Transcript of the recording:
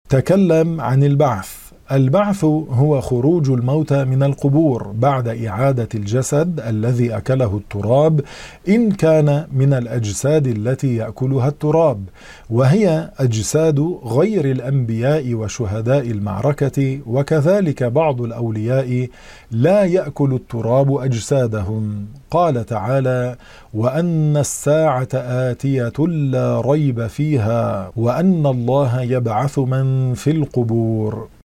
تكلم عن البعث. البعث هو خروج الموتى من القبور بعد إعادة الجسد الذي أكله التراب، إن كان من الأجساد التي يأكلها التراب، وهي أجساد غير الأنبياء وشهداء المعركة، وكذلك بعض الأولياء لا يأكل التراب أجسادهم. قال تعالى: وأن الساعة آتية لا ريب فيها وأن الله يبعث من في القبور.